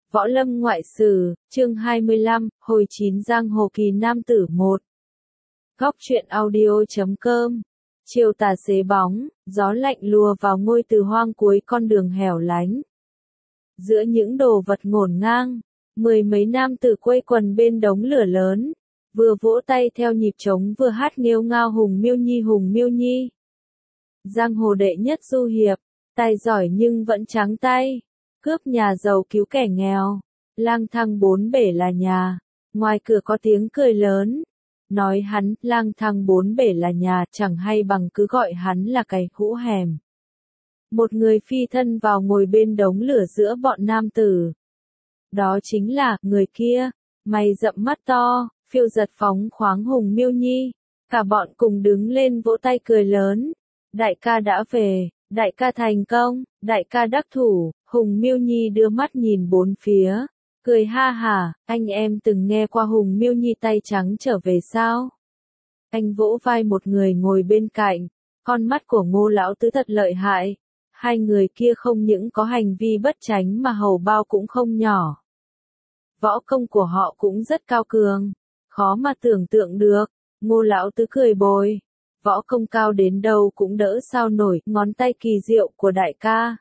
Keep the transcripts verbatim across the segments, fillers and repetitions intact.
Võ Lâm Ngoại Sử, chương hai mươi lăm, hồi chín giang hồ kỳ nam tử một. Góc truyện audio chấm com. Chiều tà xế bóng, gió lạnh lùa vào ngôi từ hoang cuối con đường hẻo lánh. Giữa những đồ vật ngổn ngang, mười mấy nam tử quây quần bên đống lửa lớn, vừa vỗ tay theo nhịp trống vừa hát nghêu ngao Hùng Miêu Nhi Hùng Miêu Nhi. Giang hồ đệ nhất du hiệp, tài giỏi nhưng vẫn trắng tay. Cướp nhà giàu cứu kẻ nghèo, lang thang bốn bể là nhà, ngoài cửa có tiếng cười lớn. Nói hắn, lang thang bốn bể là nhà, chẳng hay bằng cứ gọi hắn là cái hũ hẻm. Một người phi thân vào ngồi bên đống lửa giữa bọn nam tử. Đó chính là, người kia, mày rậm mắt to, phiêu giật phóng khoáng Hùng Miêu Nhi. Cả bọn cùng đứng lên vỗ tay cười lớn. Đại ca đã về, đại ca thành công, đại ca đắc thủ. Hùng Miêu Nhi đưa mắt nhìn bốn phía, cười ha hả, anh em từng nghe qua Hùng Miêu Nhi tay trắng trở về sao? Anh vỗ vai một người ngồi bên cạnh, con mắt của Ngô lão tứ thật lợi hại, hai người kia không những có hành vi bất chánh mà hầu bao cũng không nhỏ. Võ công của họ cũng rất cao cường, khó mà tưởng tượng được. Ngô lão tứ cười bồi, võ công cao đến đâu cũng đỡ sao nổi ngón tay kỳ diệu của đại ca.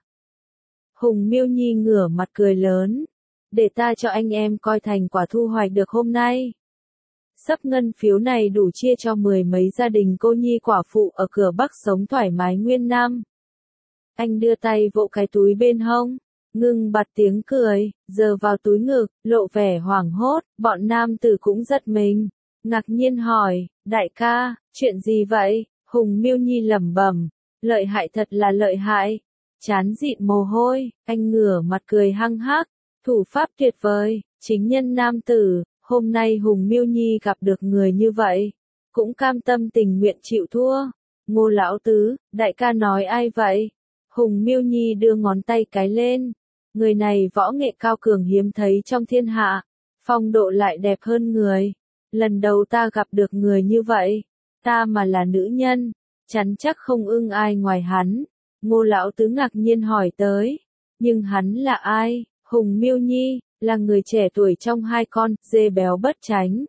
Hùng Miêu Nhi ngửa mặt cười lớn, để ta cho anh em coi thành quả thu hoạch được hôm nay. Sấp ngân phiếu này đủ chia cho mười mấy gia đình cô nhi quả phụ ở cửa Bắc sống thoải mái nguyên năm. Anh đưa tay vỗ cái túi bên hông, ngưng bặt tiếng cười, giờ vào túi ngực, lộ vẻ hoảng hốt, bọn nam tử cũng giật mình, ngạc nhiên hỏi, đại ca, chuyện gì vậy? Hùng Miêu Nhi lẩm bẩm, lợi hại thật là lợi hại. Chán dịn mồ hôi, anh ngửa mặt cười hăng hắc, thủ pháp tuyệt vời, chính nhân nam tử, hôm nay Hùng Miêu Nhi gặp được người như vậy, cũng cam tâm tình nguyện chịu thua. Ngô lão tứ, đại ca nói ai vậy? Hùng Miêu Nhi đưa ngón tay cái lên, người này võ nghệ cao cường hiếm thấy trong thiên hạ, phong độ lại đẹp hơn người. Lần đầu ta gặp được người như vậy, ta mà là nữ nhân, chắn chắc không ưng ai ngoài hắn. Ngô lão tứ ngạc nhiên hỏi tới, nhưng hắn là ai? Hùng Miêu Nhi, là người trẻ tuổi trong hai con, dê béo bất tránh.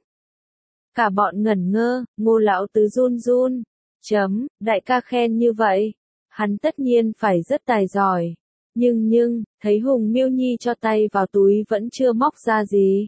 Cả bọn ngẩn ngơ, Ngô lão tứ run run, chấm, đại ca khen như vậy, hắn tất nhiên phải rất tài giỏi. Nhưng nhưng, thấy Hùng Miêu Nhi cho tay vào túi vẫn chưa móc ra gì.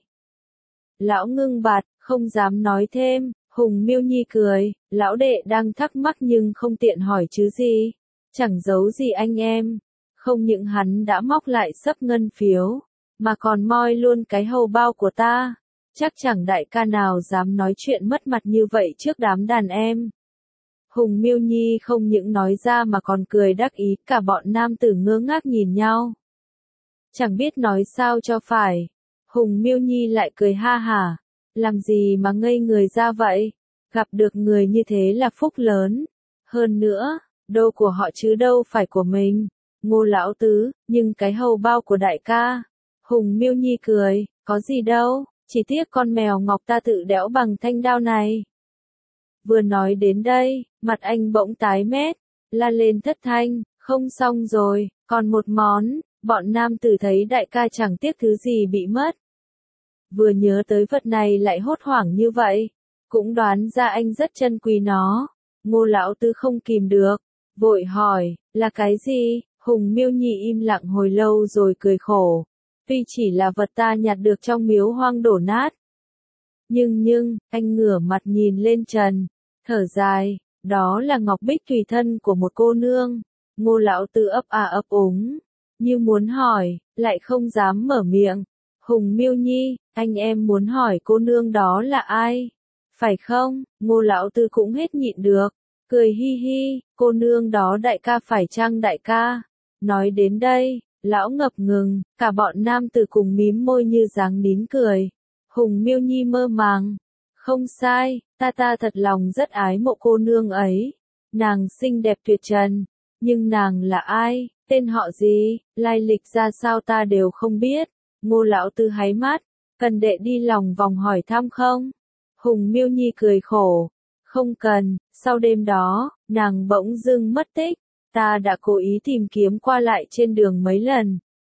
Lão ngưng bặt, không dám nói thêm, Hùng Miêu Nhi cười, lão đệ đang thắc mắc nhưng không tiện hỏi chứ gì. Chẳng giấu gì anh em, không những hắn đã móc lại sấp ngân phiếu, mà còn moi luôn cái hầu bao của ta, chắc chẳng đại ca nào dám nói chuyện mất mặt như vậy trước đám đàn em. Hùng Miêu Nhi không những nói ra mà còn cười đắc ý, cả bọn nam tử ngơ ngác nhìn nhau. Chẳng biết nói sao cho phải, Hùng Miêu Nhi lại cười ha hả, làm gì mà ngây người ra vậy, gặp được người như thế là phúc lớn, hơn nữa. Đô của họ chứ đâu phải của mình. Ngô lão tứ, nhưng cái hầu bao của đại ca. Hùng Miêu Nhi cười, có gì đâu, chỉ tiếc con mèo ngọc ta tự đẽo bằng thanh đao này. Vừa nói đến đây, mặt anh bỗng tái mét, la lên thất thanh, không xong rồi, còn một món. Bọn nam tử thấy đại ca chẳng tiếc thứ gì bị mất. Vừa nhớ tới vật này lại hốt hoảng như vậy, cũng đoán ra anh rất trân quý nó. Ngô lão tứ không kìm được, vội hỏi, là cái gì? Hùng Miêu Nhi im lặng hồi lâu rồi cười khổ. Tuy chỉ là vật ta nhặt được trong miếu hoang đổ nát. Nhưng nhưng, anh ngửa mặt nhìn lên trần, thở dài, đó là ngọc bích tùy thân của một cô nương. Ngô lão tứ ấp à ấp úng, như muốn hỏi, lại không dám mở miệng. Hùng Miêu Nhi, anh em muốn hỏi cô nương đó là ai? Phải không? Ngô lão tứ cũng hết nhịn được. Cười hi hi, cô nương đó đại ca phải chăng đại ca? Nói đến đây, lão ngập ngừng, cả bọn nam tử cùng mím môi như dáng nín cười. Hùng Miêu Nhi mơ màng. Không sai, ta ta thật lòng rất ái mộ cô nương ấy. Nàng xinh đẹp tuyệt trần. Nhưng nàng là ai, tên họ gì, lai lịch ra sao ta đều không biết. Ngô lão tứ háy mắt, cần đệ đi lòng vòng hỏi thăm không? Hùng Miêu Nhi cười khổ. Không cần, sau đêm đó, nàng bỗng dưng mất tích, ta đã cố ý tìm kiếm qua lại trên đường mấy lần.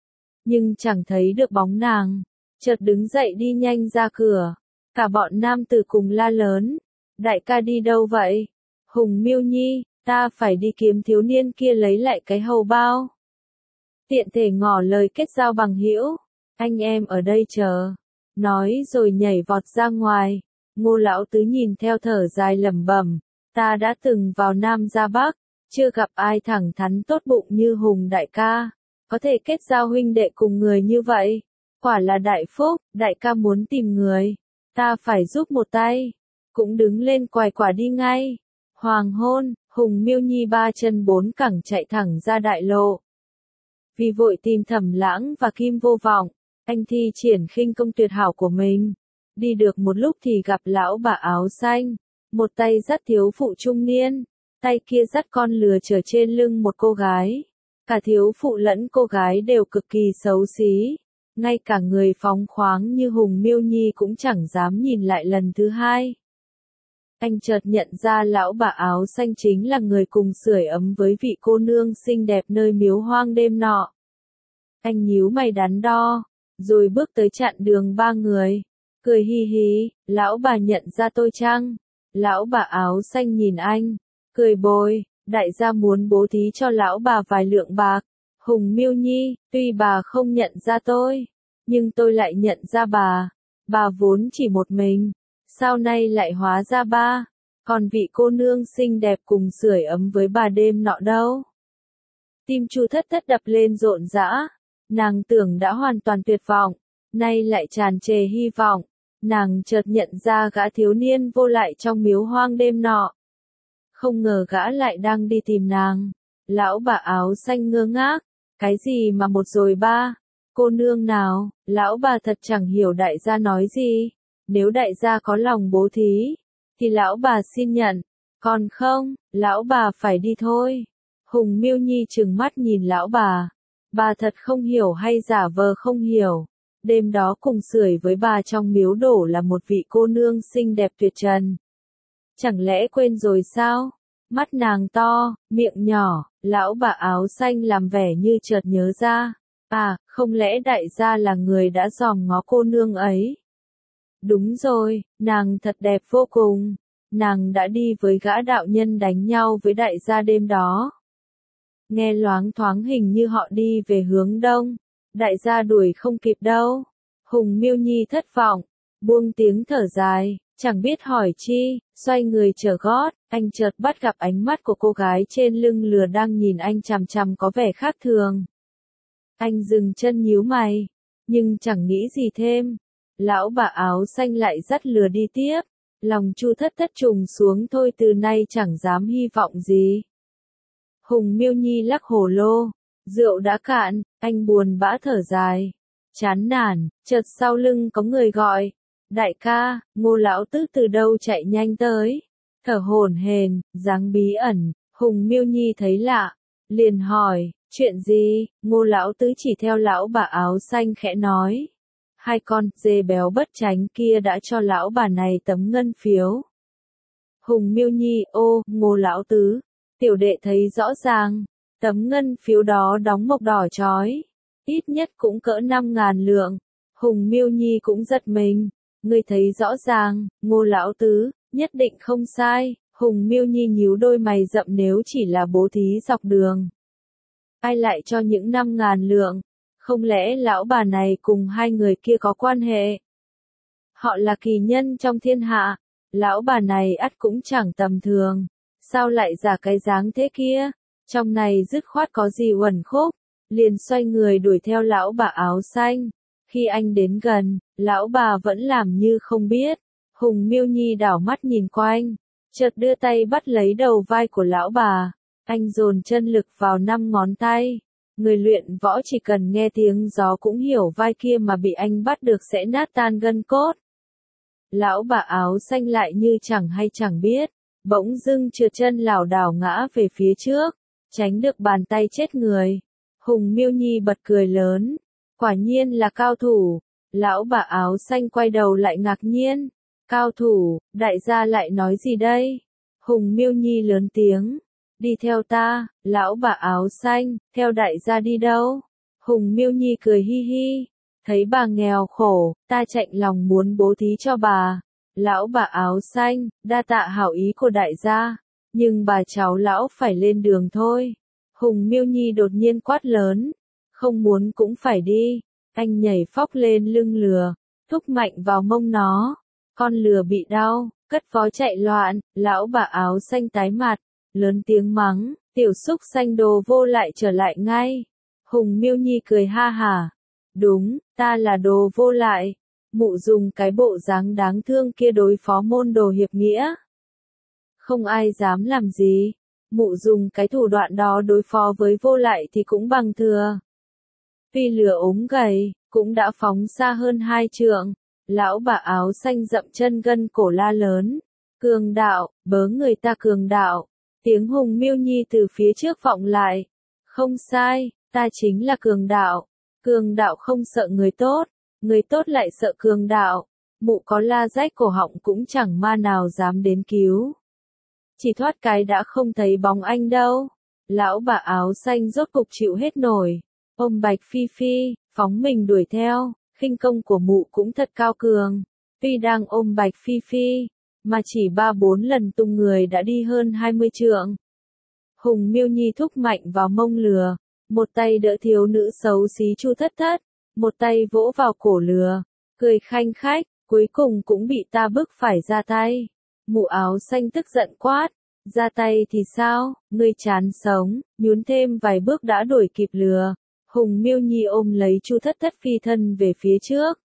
nhưng chẳng thấy được bóng nàng. Chợt đứng dậy đi nhanh ra cửa. Cả bọn nam tử cùng la lớn. Đại ca đi đâu vậy? Hùng Miêu Nhi, ta phải đi kiếm thiếu niên kia lấy lại cái hầu bao. Tiện thể ngỏ lời kết giao bằng hữu. Anh em ở đây chờ. Nói rồi nhảy vọt ra ngoài. Ngô lão tứ nhìn theo thở dài lẩm bẩm. Ta đã từng vào Nam ra Bắc. Chưa gặp ai thẳng thắn tốt bụng như Hùng đại ca. Có thể kết giao huynh đệ cùng người như vậy. Quả là đại phúc, đại ca muốn tìm người. Ta phải giúp một tay. Cũng đứng lên quài quả đi ngay. Hoàng hôn, Hùng Miêu Nhi ba chân bốn cẳng chạy thẳng ra đại lộ. Vì vội tìm Thẩm Lãng và Kim Vô Vọng, anh thi triển khinh công tuyệt hảo của mình. Đi được một lúc thì gặp lão bà áo xanh, một tay dắt thiếu phụ trung niên, tay kia dắt con lừa chở trên lưng một cô gái. Cả thiếu phụ lẫn cô gái đều cực kỳ xấu xí, ngay cả người phóng khoáng như Hùng Miêu Nhi cũng chẳng dám nhìn lại lần thứ hai. Anh chợt nhận ra lão bà áo xanh chính là người cùng sưởi ấm với vị cô nương xinh đẹp nơi miếu hoang đêm nọ. Anh nhíu mày đắn đo, rồi bước tới chặn đường ba người, cười hi hi, lão bà nhận ra tôi chăng? Lão bà áo xanh nhìn anh, cười bồi, đại gia muốn bố thí cho lão bà vài lượng bạc. Hùng Miêu Nhi, tuy bà không nhận ra tôi, nhưng tôi lại nhận ra bà, bà vốn chỉ một mình. Sao nay lại hóa ra ba, còn vị cô nương xinh đẹp cùng sưởi ấm với bà đêm nọ đâu? Tim Chu Thất Thất đập lên rộn rã, nàng tưởng đã hoàn toàn tuyệt vọng, nay lại tràn trề hy vọng, nàng chợt nhận ra gã thiếu niên vô lại trong miếu hoang đêm nọ. Không ngờ gã lại đang đi tìm nàng. Lão bà áo xanh ngơ ngác, cái gì mà một rồi ba, cô nương nào? Lão bà thật chẳng hiểu đại gia nói gì. Nếu đại gia có lòng bố thí, thì lão bà xin nhận, còn không, lão bà phải đi thôi. Hùng Miêu Nhi trừng mắt nhìn lão bà, bà thật không hiểu hay giả vờ không hiểu. Đêm đó cùng sưởi với bà trong miếu đổ là một vị cô nương xinh đẹp tuyệt trần. Chẳng lẽ quên rồi sao? Mắt nàng to, miệng nhỏ, lão bà áo xanh làm vẻ như chợt nhớ ra. À, không lẽ đại gia là người đã dòm ngó cô nương ấy? Đúng rồi, nàng thật đẹp vô cùng. Nàng đã đi với gã đạo nhân đánh nhau với đại gia đêm đó. Nghe loáng thoáng hình như họ đi về hướng đông. Đại gia đuổi không kịp đâu. Hùng Miêu Nhi thất vọng, buông tiếng thở dài, chẳng biết hỏi chi, xoay người trở gót. Anh chợt bắt gặp ánh mắt của cô gái trên lưng lừa đang nhìn anh chằm chằm có vẻ khác thường. Anh dừng chân nhíu mày, nhưng chẳng nghĩ gì thêm. Lão bà áo xanh lại dắt lừa đi tiếp. Lòng Chu Thất Thất trùng xuống thôi, từ nay chẳng dám hy vọng gì. Hùng Miêu Nhi lắc hồ lô, rượu đã cạn, anh buồn bã thở dài, chán nản. Chợt sau lưng có người gọi, đại ca. Ngô lão tứ từ đâu chạy nhanh tới, thở hổn hển, dáng bí ẩn. Hùng Miêu Nhi thấy lạ, liền hỏi, chuyện gì? Ngô lão tứ chỉ theo lão bà áo xanh khẽ nói, hai con dê béo bất tránh kia đã cho lão bà này tấm ngân phiếu. Hùng Miêu Nhi, ô, Ngô lão tứ, tiểu đệ thấy rõ ràng, tấm ngân phiếu đó đóng mộc đỏ chói, ít nhất cũng cỡ năm ngàn lượng. Hùng Miêu Nhi cũng giật mình, ngươi thấy rõ ràng, Ngô lão tứ, nhất định không sai. Hùng Miêu Nhi nhíu đôi mày rậm, nếu chỉ là bố thí dọc đường, ai lại cho những năm ngàn lượng? Không lẽ lão bà này cùng hai người kia có quan hệ? Họ là kỳ nhân trong thiên hạ, lão bà này ắt cũng chẳng tầm thường, sao lại giả cái dáng thế kia? Trong này dứt khoát có gì uẩn khúc, liền xoay người đuổi theo lão bà áo xanh. Khi anh đến gần, lão bà vẫn làm như không biết. Hùng Miêu Nhi đảo mắt nhìn quanh, chợt đưa tay bắt lấy đầu vai của lão bà. Anh dồn chân lực vào năm ngón tay. Người luyện võ chỉ cần nghe tiếng gió cũng hiểu vai kia mà bị anh bắt được sẽ nát tan gân cốt. Lão bà áo xanh lại như chẳng hay chẳng biết, bỗng dưng trượt chân lảo đảo ngã về phía trước, tránh được bàn tay chết người. Hùng Miêu Nhi bật cười lớn, quả nhiên là cao thủ. Lão bà áo xanh quay đầu lại ngạc nhiên, cao thủ, đại gia lại nói gì đây? Hùng Miêu Nhi lớn tiếng, đi theo ta. Lão bà áo xanh, theo đại gia đi đâu? Hùng Miêu Nhi cười hi hi, thấy bà nghèo khổ, ta chạnh lòng muốn bố thí cho bà. Lão bà áo xanh, đa tạ hảo ý của đại gia, nhưng bà cháu lão phải lên đường thôi. Hùng Miêu Nhi đột nhiên quát lớn, không muốn cũng phải đi. Anh nhảy phóc lên lưng lừa, thúc mạnh vào mông nó. Con lừa bị đau, cất vó chạy loạn, lão bà áo xanh tái mặt, lớn tiếng mắng, tiểu xúc xanh đồ vô lại trở lại ngay. Hùng Miêu Nhi cười ha hả, đúng, ta là đồ vô lại. Mụ dùng cái bộ dáng đáng thương kia đối phó môn đồ hiệp nghĩa. Không ai dám làm gì. Mụ dùng cái thủ đoạn đó đối phó với vô lại thì cũng bằng thừa. Phi lừa ốm gầy, cũng đã phóng xa hơn hai trượng. Lão bà áo xanh dậm chân gân cổ la lớn. Cường đạo, bớ người ta cường đạo. Tiếng Hùng Miêu Nhi từ phía trước vọng lại. Không sai, ta chính là cường đạo. Cường đạo không sợ người tốt. Người tốt lại sợ cường đạo. Mụ có la rách cổ họng cũng chẳng ma nào dám đến cứu. Chỉ thoát cái đã không thấy bóng anh đâu. Lão bà áo xanh rốt cục chịu hết nổi. Ôm Bạch Phi Phi, phóng mình đuổi theo. Khinh công của mụ cũng thật cao cường. Tuy đang ôm Bạch Phi Phi, mà chỉ ba bốn lần tung người đã đi hơn hai mươi trượng. Hùng Miêu Nhi thúc mạnh vào mông lừa. Một tay đỡ thiếu nữ xấu xí Chu Thất Thất. Một tay vỗ vào cổ lừa. Cười khanh khách, cuối cùng cũng bị ta bức phải ra tay. Mụ áo xanh tức giận quát. Ra tay thì sao, ngươi chán sống, nhún thêm vài bước đã đuổi kịp lừa. Hùng Miêu Nhi ôm lấy Chu Thất Thất phi thân về phía trước.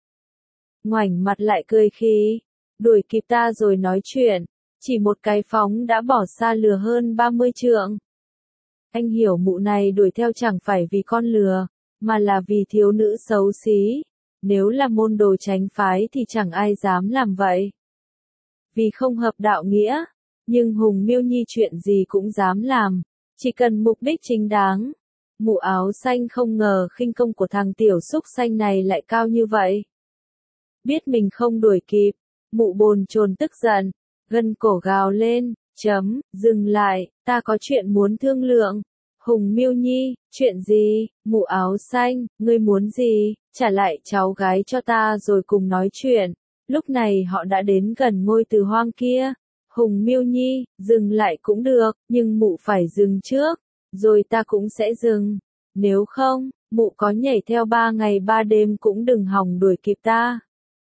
Ngoảnh mặt lại cười khi, đuổi kịp ta rồi nói chuyện, chỉ một cái phóng đã bỏ xa lừa hơn ba mươi trượng. Anh hiểu mụ này đuổi theo chẳng phải vì con lừa, mà là vì thiếu nữ xấu xí. Nếu là môn đồ tránh phái thì chẳng ai dám làm vậy. Vì không hợp đạo nghĩa, nhưng Hùng Miêu Nhi chuyện gì cũng dám làm, chỉ cần mục đích chính đáng. Mụ áo xanh không ngờ khinh công của thằng tiểu xúc xanh này lại cao như vậy. Biết mình không đuổi kịp, mụ bồn chồn tức giận, gân cổ gào lên, chấm, dừng lại, ta có chuyện muốn thương lượng. Hùng Miêu Nhi, chuyện gì, mụ áo xanh, ngươi muốn gì, trả lại cháu gái cho ta rồi cùng nói chuyện. Lúc này họ đã đến gần ngôi từ hoang kia. Hùng Miêu Nhi, dừng lại cũng được, nhưng mụ phải dừng trước, rồi ta cũng sẽ dừng. Nếu không, mụ có nhảy theo ba ngày ba đêm cũng đừng hòng đuổi kịp ta.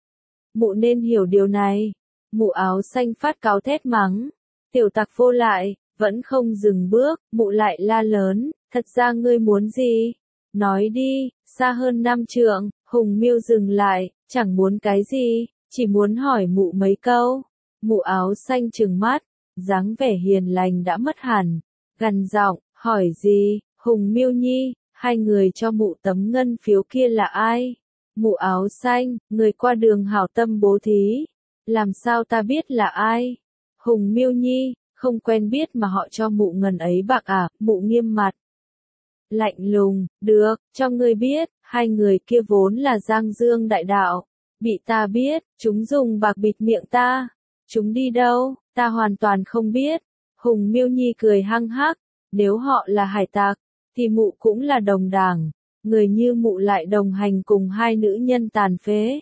Mụ nên hiểu điều này. Mụ áo xanh phát cáu thét mắng. Tiểu tặc vô lại, vẫn không dừng bước, mụ lại la lớn, thật ra ngươi muốn gì? Nói đi, xa hơn năm trượng, Hùng Miêu dừng lại, chẳng muốn cái gì, chỉ muốn hỏi mụ mấy câu. Mụ áo xanh trừng mắt, dáng vẻ hiền lành đã mất hẳn, gằn giọng, hỏi gì, Hùng Miêu Nhi, hai người cho mụ tấm ngân phiếu kia là ai? Mụ áo xanh, người qua đường hảo tâm bố thí, làm sao ta biết là ai? Hùng Miêu Nhi, không quen biết mà họ cho mụ ngần ấy bạc à, mụ nghiêm mặt. Lạnh lùng, được, cho ngươi biết, hai người kia vốn là Giang Dương đại đạo, bị ta biết, chúng dùng bạc bịt miệng ta. Chúng đi đâu, ta hoàn toàn không biết. Hùng Miêu Nhi cười hăng hắc, nếu họ là hải tặc, thì mụ cũng là đồng đảng, người như mụ lại đồng hành cùng hai nữ nhân tàn phế.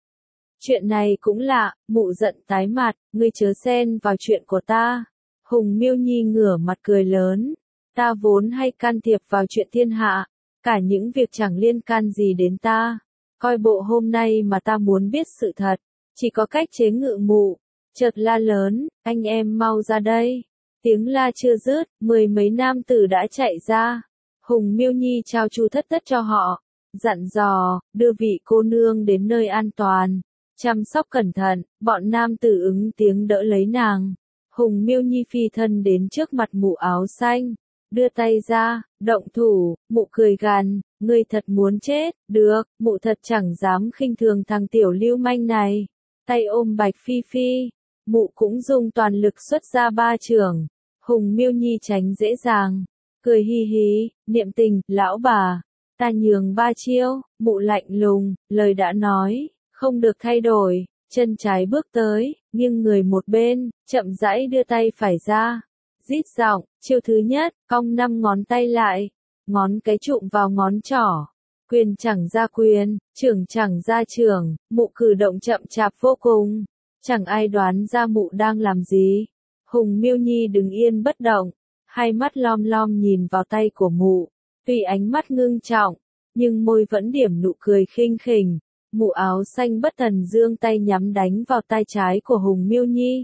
Chuyện này cũng lạ, mụ giận tái mặt, ngươi chớ xen vào chuyện của ta. Hùng Miêu Nhi ngửa mặt cười lớn, ta vốn hay can thiệp vào chuyện thiên hạ, cả những việc chẳng liên can gì đến ta. Coi bộ hôm nay mà ta muốn biết sự thật, chỉ có cách chế ngự mụ. Chợt la lớn, anh em mau ra đây. Tiếng la chưa dứt, mười mấy nam tử đã chạy ra. Hùng Miêu Nhi trao Chu Thất Thất cho họ, dặn dò, đưa vị cô nương đến nơi an toàn, chăm sóc cẩn thận. Bọn nam tử ứng tiếng đỡ lấy nàng. Hùng Miêu Nhi phi thân đến trước mặt mụ áo xanh, đưa tay ra, động thủ. Mụ cười gằn, ngươi thật muốn chết, được, mụ thật chẳng dám khinh thường thằng tiểu lưu manh này. Tay ôm Bạch Phi Phi, mụ cũng dùng toàn lực xuất ra ba chưởng. Hùng Miêu Nhi tránh dễ dàng, cười hi hí, niệm tình, lão bà, ta nhường ba chiêu. Mụ lạnh lùng, lời đã nói, không được thay đổi. Chân trái bước tới, nghiêng người một bên, chậm rãi đưa tay phải ra. Rít giọng, chiêu thứ nhất, cong năm ngón tay lại, ngón cái chụm vào ngón trỏ, Quyền chẳng ra quyền, trưởng chẳng ra trưởng, mụ cử động chậm chạp vô cùng. Chẳng ai đoán ra mụ đang làm gì. Hùng Miêu Nhi đứng yên bất động, hai mắt lom lom nhìn vào tay của mụ. Tuy ánh mắt ngưng trọng, nhưng môi vẫn điểm nụ cười khinh khỉnh. Mụ áo xanh bất thần giương tay nhắm đánh vào tay trái của Hùng Miêu Nhi.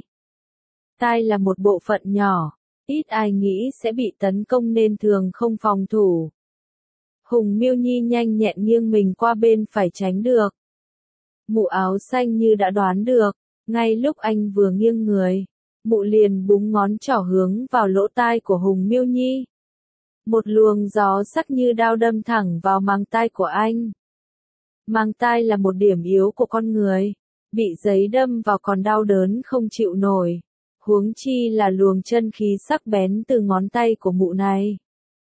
Tai là một bộ phận nhỏ, ít ai nghĩ sẽ bị tấn công nên thường không phòng thủ. Hùng Miêu Nhi nhanh nhẹn nghiêng mình qua bên phải tránh được. Mụ áo xanh như đã đoán được, ngay lúc anh vừa nghiêng người, mụ liền búng ngón trỏ hướng vào lỗ tai của Hùng Miêu Nhi. Một luồng gió sắc như đao đâm thẳng vào màng tai của anh. Màng tai là một điểm yếu của con người, bị giấy đâm vào còn đau đớn không chịu nổi. Huống chi là luồng chân khí sắc bén từ ngón tay của mụ này.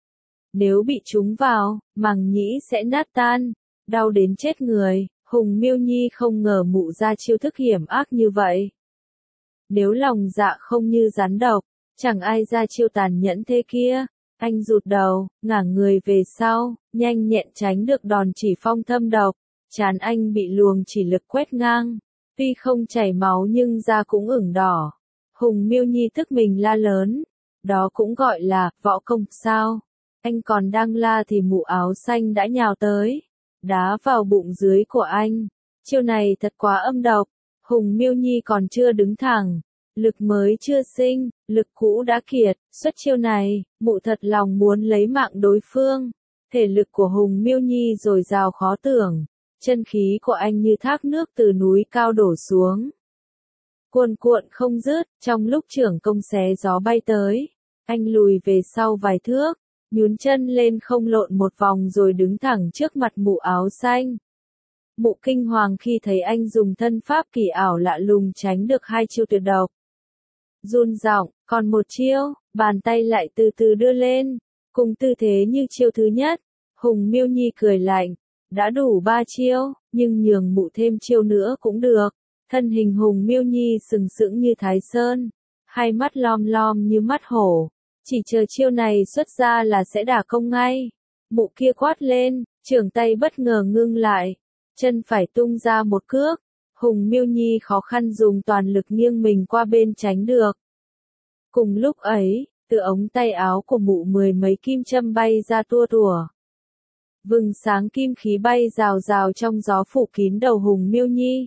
Nếu bị trúng vào, màng nhĩ sẽ nát tan, đau đến chết người. Hùng Miêu Nhi không ngờ mụ ra chiêu thức hiểm ác như vậy. Nếu lòng dạ không như rắn độc, chẳng ai ra chiêu tàn nhẫn thế kia. Anh rụt đầu, ngả người về sau, nhanh nhẹn tránh được đòn chỉ phong thâm độc. Trán anh bị luồng chỉ lực quét ngang, tuy không chảy máu nhưng da cũng ửng đỏ. Hùng Miêu Nhi tức mình la lớn, đó cũng gọi là võ công sao? Anh còn đang la thì mụ áo xanh đã nhào tới, đá vào bụng dưới của anh. Chiêu này thật quá âm độc. Hùng Miêu Nhi còn chưa đứng thẳng, lực mới chưa sinh, lực cũ đã kiệt. Xuất chiêu này, mụ thật lòng muốn lấy mạng đối phương. Thể lực của Hùng Miêu Nhi dồi dào khó tưởng, chân khí của anh như thác nước từ núi cao đổ xuống, cuồn cuộn không dứt. Trong lúc trưởng công xé gió bay tới, anh lùi về sau vài thước, nhún chân lên không lộn một vòng rồi đứng thẳng trước mặt mụ áo xanh. Mụ kinh hoàng khi thấy anh dùng thân pháp kỳ ảo lạ lùng tránh được hai chiêu tuyệt độc. Run giọng, còn một chiêu, bàn tay lại từ từ đưa lên, cùng tư thế như chiêu thứ nhất. Hùng Miêu Nhi cười lạnh, đã đủ ba chiêu, nhưng nhường mụ thêm chiêu nữa cũng được. Thân hình Hùng Miêu Nhi sừng sững như Thái Sơn, hai mắt lom lom như mắt hổ, chỉ chờ chiêu này xuất ra là sẽ đả công ngay. Mụ kia quát lên, trưởng tay bất ngờ ngưng lại, chân phải tung ra một cước. Hùng Miêu Nhi khó khăn dùng toàn lực nghiêng mình qua bên tránh được. Cùng lúc ấy, từ ống tay áo của mụ mười mấy kim châm bay ra tua tủa. Vừng sáng kim khí bay rào rào trong gió phủ kín đầu Hùng Miêu Nhi.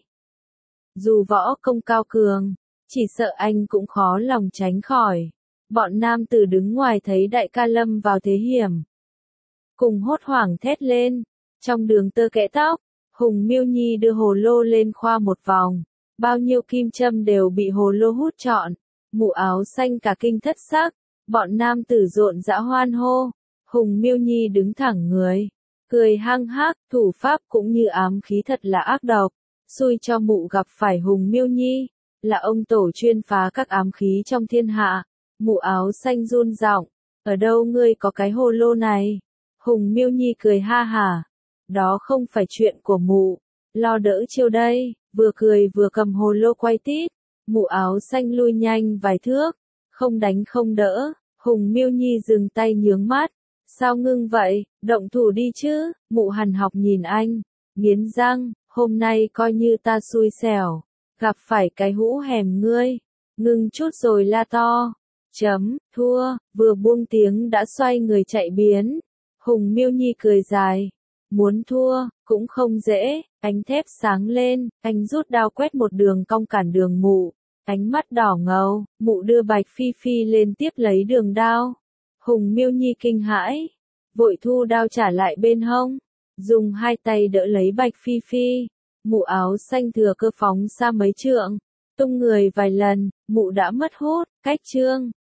Dù võ công cao cường, chỉ sợ anh cũng khó lòng tránh khỏi. Bọn nam tử đứng ngoài thấy đại ca lâm vào thế hiểm, cùng hốt hoảng thét lên. Trong đường tơ kẽ tóc, Hùng Miêu Nhi đưa hồ lô lên khoa một vòng, bao nhiêu kim châm đều bị hồ lô hút trọn. Mụ áo xanh cả kinh thất sắc, bọn nam tử rộn rã hoan hô. Hùng Miêu Nhi đứng thẳng người, cười hăng hắc, thủ pháp cũng như ám khí thật là ác độc. Xui cho mụ gặp phải Hùng Miêu Nhi, là ông tổ chuyên phá các ám khí trong thiên hạ. Mụ áo xanh run giọng, ở đâu ngươi có cái hồ lô này? Hùng Miêu Nhi cười ha hả, đó không phải chuyện của mụ, lo đỡ chiêu đây. Vừa cười vừa cầm hồ lô quay tít. Mụ áo xanh lui nhanh vài thước, không đánh không đỡ. Hùng Miêu Nhi dừng tay nhướng mắt, sao ngưng vậy, động thủ đi chứ. Mụ hằn học nhìn anh, nghiến răng, hôm nay coi như ta xui xẻo, gặp phải cái hũ hèm ngươi. Ngưng chút rồi la to, chấm, thua. Vừa buông tiếng đã xoay người chạy biến. Hùng Miêu Nhi cười dài, muốn thua, cũng không dễ. Ánh thép sáng lên, anh rút đao quét một đường cong cản đường mụ. Ánh mắt đỏ ngầu, mụ đưa Bạch Phi Phi lên tiếp lấy đường đao. Hùng Miêu Nhi kinh hãi, vội thu đao trả lại bên hông, dùng hai tay đỡ lấy Bạch Phi Phi. Mụ áo xanh thừa cơ phóng xa mấy trượng, tung người vài lần, mụ đã mất hút, cách chương.